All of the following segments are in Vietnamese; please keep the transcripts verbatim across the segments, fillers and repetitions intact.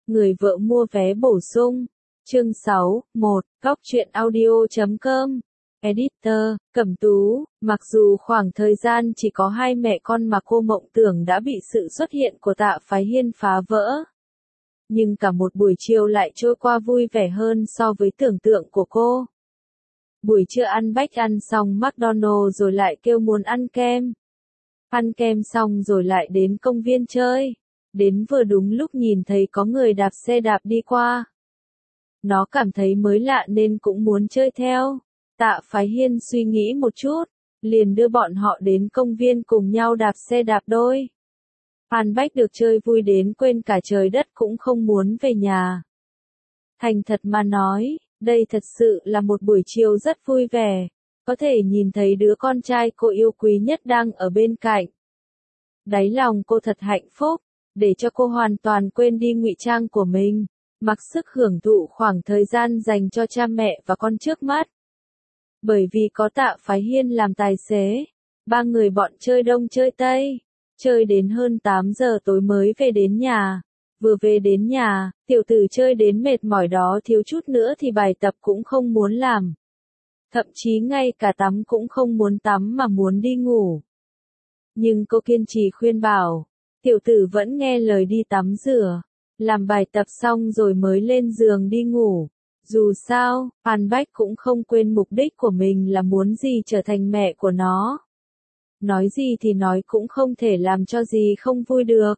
Người vợ mua vé bổ sung. Chương sáu, một, góc truyện audio chấm com. Editor, Cẩm Tú, mặc dù khoảng thời gian chỉ có hai mẹ con mà cô mộng tưởng đã bị sự xuất hiện của Tạ Phái Hiên phá vỡ. Nhưng cả một buổi chiều lại trôi qua vui vẻ hơn so với tưởng tượng của cô. Buổi trưa ăn bách ăn xong McDonald's rồi lại kêu muốn ăn kem. Ăn kem xong rồi lại đến công viên chơi. Đến vừa đúng lúc nhìn thấy có người đạp xe đạp đi qua. Nó cảm thấy mới lạ nên cũng muốn chơi theo. Tạ Phái Hiên suy nghĩ một chút, liền đưa bọn họ đến công viên cùng nhau đạp xe đạp đôi. An Bách được chơi vui đến quên cả trời đất cũng không muốn về nhà. Thành thật mà nói, đây thật sự là một buổi chiều rất vui vẻ, có thể nhìn thấy đứa con trai cô yêu quý nhất đang ở bên cạnh. Đáy lòng cô thật hạnh phúc, để cho cô hoàn toàn quên đi ngụy trang của mình, mặc sức hưởng thụ khoảng thời gian dành cho cha mẹ và con trước mắt. Bởi vì có Tạ Phái Hiên làm tài xế, ba người bọn chơi đông chơi tây, chơi đến hơn tám giờ tối mới về đến nhà. Vừa về đến nhà, tiểu tử chơi đến mệt mỏi đó thiếu chút nữa thì bài tập cũng không muốn làm. Thậm chí ngay cả tắm cũng không muốn tắm mà muốn đi ngủ. Nhưng cô kiên trì khuyên bảo, tiểu tử vẫn nghe lời đi tắm rửa, làm bài tập xong rồi mới lên giường đi ngủ. Dù sao, An Bách cũng không quên mục đích của mình là muốn gì trở thành mẹ của nó. Nói gì thì nói cũng không thể làm cho gì không vui được.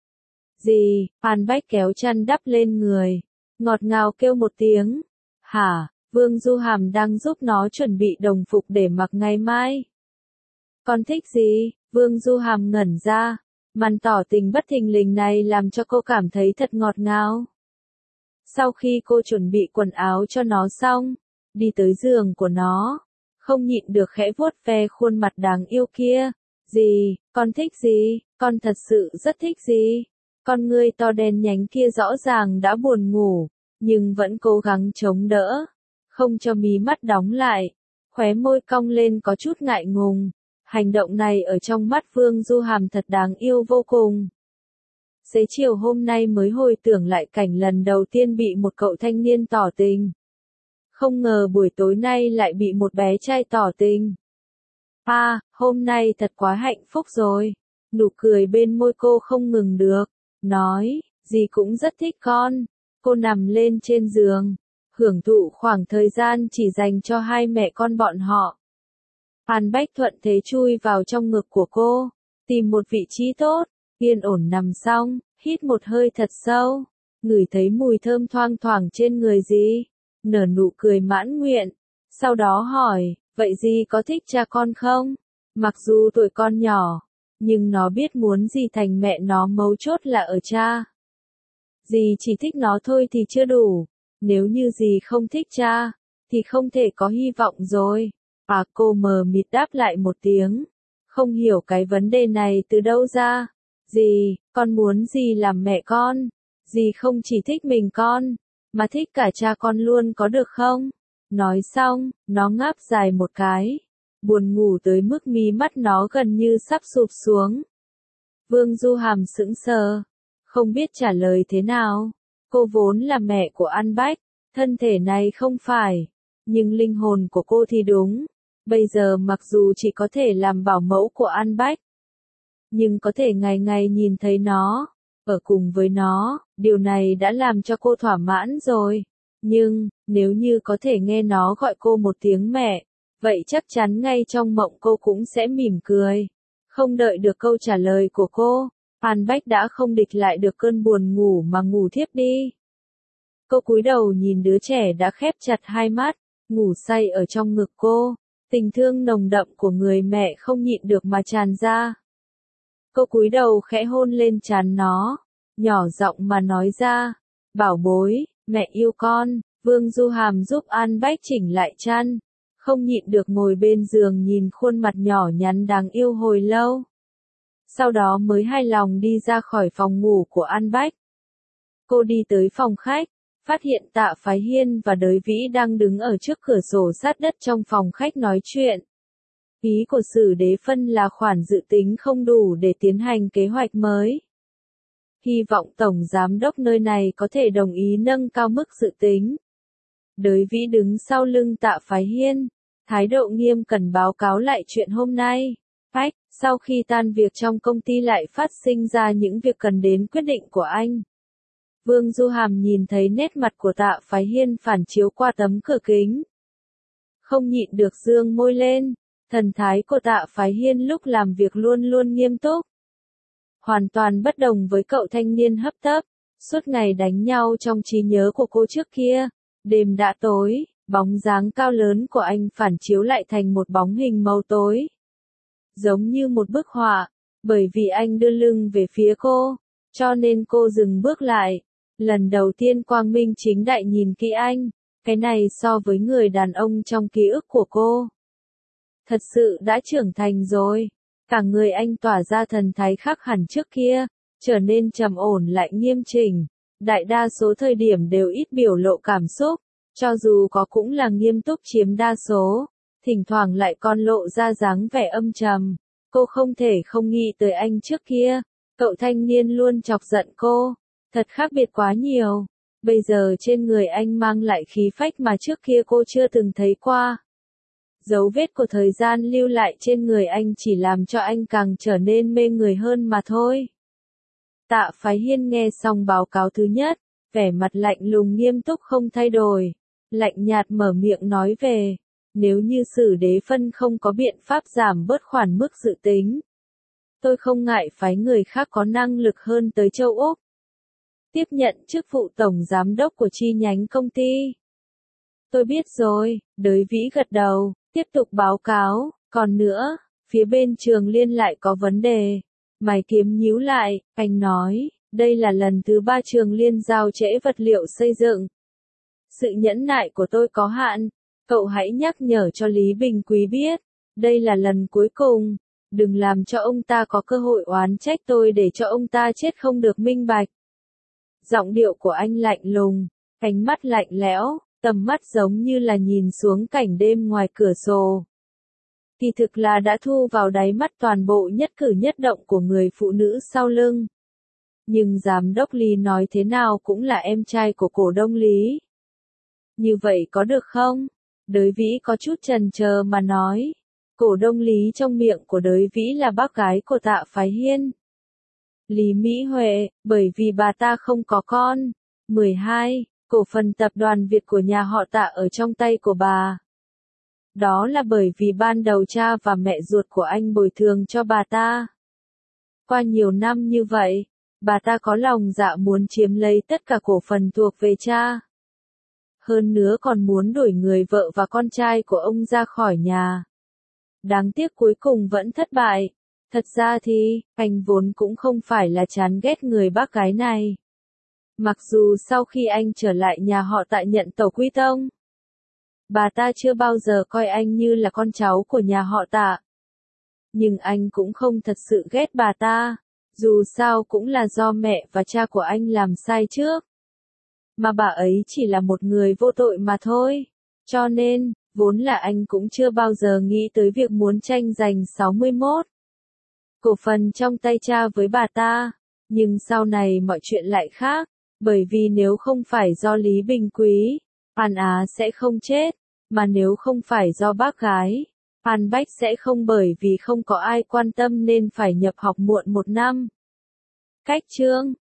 Dì, An Bách kéo chăn đắp lên người, ngọt ngào kêu một tiếng. Hả, Vương Du Hàm đang giúp nó chuẩn bị đồng phục để mặc ngày mai. Con thích gì? Vương Du Hàm ngẩn ra, màn tỏ tình bất thình lình này làm cho cô cảm thấy thật ngọt ngào. Sau khi cô chuẩn bị quần áo cho nó xong, đi tới giường của nó, không nhịn được khẽ vuốt ve khuôn mặt đáng yêu kia. Dì, con thích gì? Con thật sự rất thích gì? Con ngươi to đen nhánh kia rõ ràng đã buồn ngủ, nhưng vẫn cố gắng chống đỡ, không cho mí mắt đóng lại, khóe môi cong lên có chút ngại ngùng. Hành động này ở trong mắt Vương Du Hàm thật đáng yêu vô cùng. Xế chiều hôm nay mới hồi tưởng lại cảnh lần đầu tiên bị một cậu thanh niên tỏ tình. Không ngờ buổi tối nay lại bị một bé trai tỏ tình. À, hôm nay thật quá hạnh phúc rồi. Nụ cười bên môi cô không ngừng được. Nói, dì cũng rất thích con. Cô nằm lên trên giường, hưởng thụ khoảng thời gian chỉ dành cho hai mẹ con bọn họ. An Bách thuận thế chui vào trong ngực của cô, tìm một vị trí tốt, yên ổn nằm xong, hít một hơi thật sâu, ngửi thấy mùi thơm thoang thoảng trên người dì, nở nụ cười mãn nguyện, sau đó hỏi, vậy dì có thích cha con không? Mặc dù tuổi con nhỏ, nhưng nó biết muốn gì thành mẹ nó, mấu chốt là ở cha. Dì chỉ thích nó thôi thì chưa đủ, nếu như dì không thích cha, thì không thể có hy vọng rồi. À, cô mờ mịt đáp lại một tiếng, không hiểu cái vấn đề này từ đâu ra. Dì, con muốn dì làm mẹ con, dì không chỉ thích mình con, mà thích cả cha con luôn có được không? Nói xong, nó ngáp dài một cái, buồn ngủ tới mức mí mắt nó gần như sắp sụp xuống. Vương Du Hàm sững sờ, không biết trả lời thế nào. Cô vốn là mẹ của An Bách, thân thể này không phải, nhưng linh hồn của cô thì đúng. Bây giờ mặc dù chỉ có thể làm bảo mẫu của An Bách, nhưng có thể ngày ngày nhìn thấy nó, ở cùng với nó, điều này đã làm cho cô thỏa mãn rồi. Nhưng, nếu như có thể nghe nó gọi cô một tiếng mẹ, vậy chắc chắn ngay trong mộng cô cũng sẽ mỉm cười. Không đợi được câu trả lời của cô, An Bách đã không địch lại được cơn buồn ngủ mà ngủ thiếp đi. Cô cúi đầu nhìn đứa trẻ đã khép chặt hai mắt, ngủ say ở trong ngực cô. Tình thương nồng đậm của người mẹ không nhịn được mà tràn ra. Cô cúi đầu khẽ hôn lên trán nó, nhỏ giọng mà nói ra, bảo bối, mẹ yêu con. Vương Du Hàm giúp An Bách chỉnh lại chăn, không nhịn được ngồi bên giường nhìn khuôn mặt nhỏ nhắn đáng yêu hồi lâu. Sau đó mới hài lòng đi ra khỏi phòng ngủ của An Bách. Cô đi tới phòng khách, phát hiện Tạ Phái Hiên và Đới Vĩ đang đứng ở trước cửa sổ sát đất trong phòng khách nói chuyện. Ý của Sử Đế Phân là khoản dự tính không đủ để tiến hành kế hoạch mới. hy vọng Tổng Giám đốc nơi này có thể đồng ý nâng cao mức dự tính. Đới Vĩ đứng sau lưng Tạ Phái Hiên, thái độ nghiêm cẩn báo cáo lại chuyện hôm nay. Ách, sau khi tan việc trong công ty lại phát sinh ra những việc cần đến quyết định của anh. Vương Du Hàm nhìn thấy nét mặt của Tạ Phái Hiên phản chiếu qua tấm cửa kính. Không nhịn được dương môi lên, thần thái của Tạ Phái Hiên lúc làm việc luôn luôn nghiêm túc. Hoàn toàn bất đồng với cậu thanh niên hấp tấp, suốt ngày đánh nhau trong trí nhớ của cô trước kia. Đêm đã tối, bóng dáng cao lớn của anh phản chiếu lại thành một bóng hình màu tối. Giống như một bức họa, bởi vì anh đưa lưng về phía cô, cho nên cô dừng bước lại. Lần đầu tiên quang minh chính đại nhìn kỹ anh, cái này so với người đàn ông trong ký ức của cô. Thật sự đã trưởng thành rồi, cả người anh tỏa ra thần thái khác hẳn trước kia, trở nên trầm ổn lại nghiêm chỉnh. Đại đa số thời điểm đều ít biểu lộ cảm xúc, cho dù có cũng là nghiêm túc chiếm đa số, thỉnh thoảng lại còn lộ ra dáng vẻ âm trầm. Cô không thể không nghĩ tới anh trước kia, cậu thanh niên luôn chọc giận cô, thật khác biệt quá nhiều. Bây giờ trên người anh mang lại khí phách mà trước kia cô chưa từng thấy qua. Dấu vết của thời gian lưu lại trên người anh chỉ làm cho anh càng trở nên mê người hơn mà thôi. Tạ Phái Hiên nghe xong báo cáo thứ nhất, vẻ mặt lạnh lùng nghiêm túc không thay đổi, lạnh nhạt mở miệng nói về, nếu như Sử Đế Phân không có biện pháp giảm bớt khoản mức dự tính, tôi không ngại phái người khác có năng lực hơn tới châu Úc. Tiếp nhận chức vụ tổng giám đốc của chi nhánh công ty. Tôi biết rồi, Đới Vĩ gật đầu, tiếp tục báo cáo, còn nữa, phía bên Trường Liên lại có vấn đề. Mày kiếm nhíu lại, anh nói, đây là lần thứ ba Trường Liên giao trễ vật liệu xây dựng. Sự nhẫn nại của tôi có hạn, cậu hãy nhắc nhở cho Lý Bình Quý biết, đây là lần cuối cùng, đừng làm cho ông ta có cơ hội oán trách tôi để cho ông ta chết không được minh bạch. Giọng điệu của anh lạnh lùng, ánh mắt lạnh lẽo, tầm mắt giống như là nhìn xuống cảnh đêm ngoài cửa sổ. Kỳ thực là đã thu vào đáy mắt toàn bộ nhất cử nhất động của người phụ nữ sau lưng. Nhưng giám đốc Lý nói thế nào cũng là em trai của cổ đông Lý. Như vậy có được không? Đới Vĩ có chút chần chờ mà nói. Cổ đông Lý trong miệng của Đới Vĩ là bác gái của Tạ Phái Hiên. Lý Mỹ Huệ, bởi vì bà ta không có con. mười hai. Cổ phần tập đoàn Việt của nhà họ Tạ ở trong tay của bà. Đó là bởi vì ban đầu cha và mẹ ruột của anh bồi thường cho bà ta. Qua nhiều năm như vậy, bà ta có lòng dạ muốn chiếm lấy tất cả cổ phần thuộc về cha. Hơn nữa còn muốn đuổi người vợ và con trai của ông ra khỏi nhà. Đáng tiếc cuối cùng vẫn thất bại. Thật ra thì, anh vốn cũng không phải là chán ghét người bác gái này. Mặc dù sau khi anh trở lại nhà họ Tạ nhận tẩu quy tông, bà ta chưa bao giờ coi anh như là con cháu của nhà họ Tạ. Nhưng anh cũng không thật sự ghét bà ta, dù sao cũng là do mẹ và cha của anh làm sai trước. Mà bà ấy chỉ là một người vô tội mà thôi. Cho nên, vốn là anh cũng chưa bao giờ nghĩ tới việc muốn tranh giành sáu mươi mốt cổ phần trong tay cha với bà ta. Nhưng sau này mọi chuyện lại khác, bởi vì nếu không phải do Lý Bình Quý, An Á sẽ không chết, mà nếu không phải do bác gái, An Bách sẽ không bởi vì không có ai quan tâm nên phải nhập học muộn một năm. Cách chương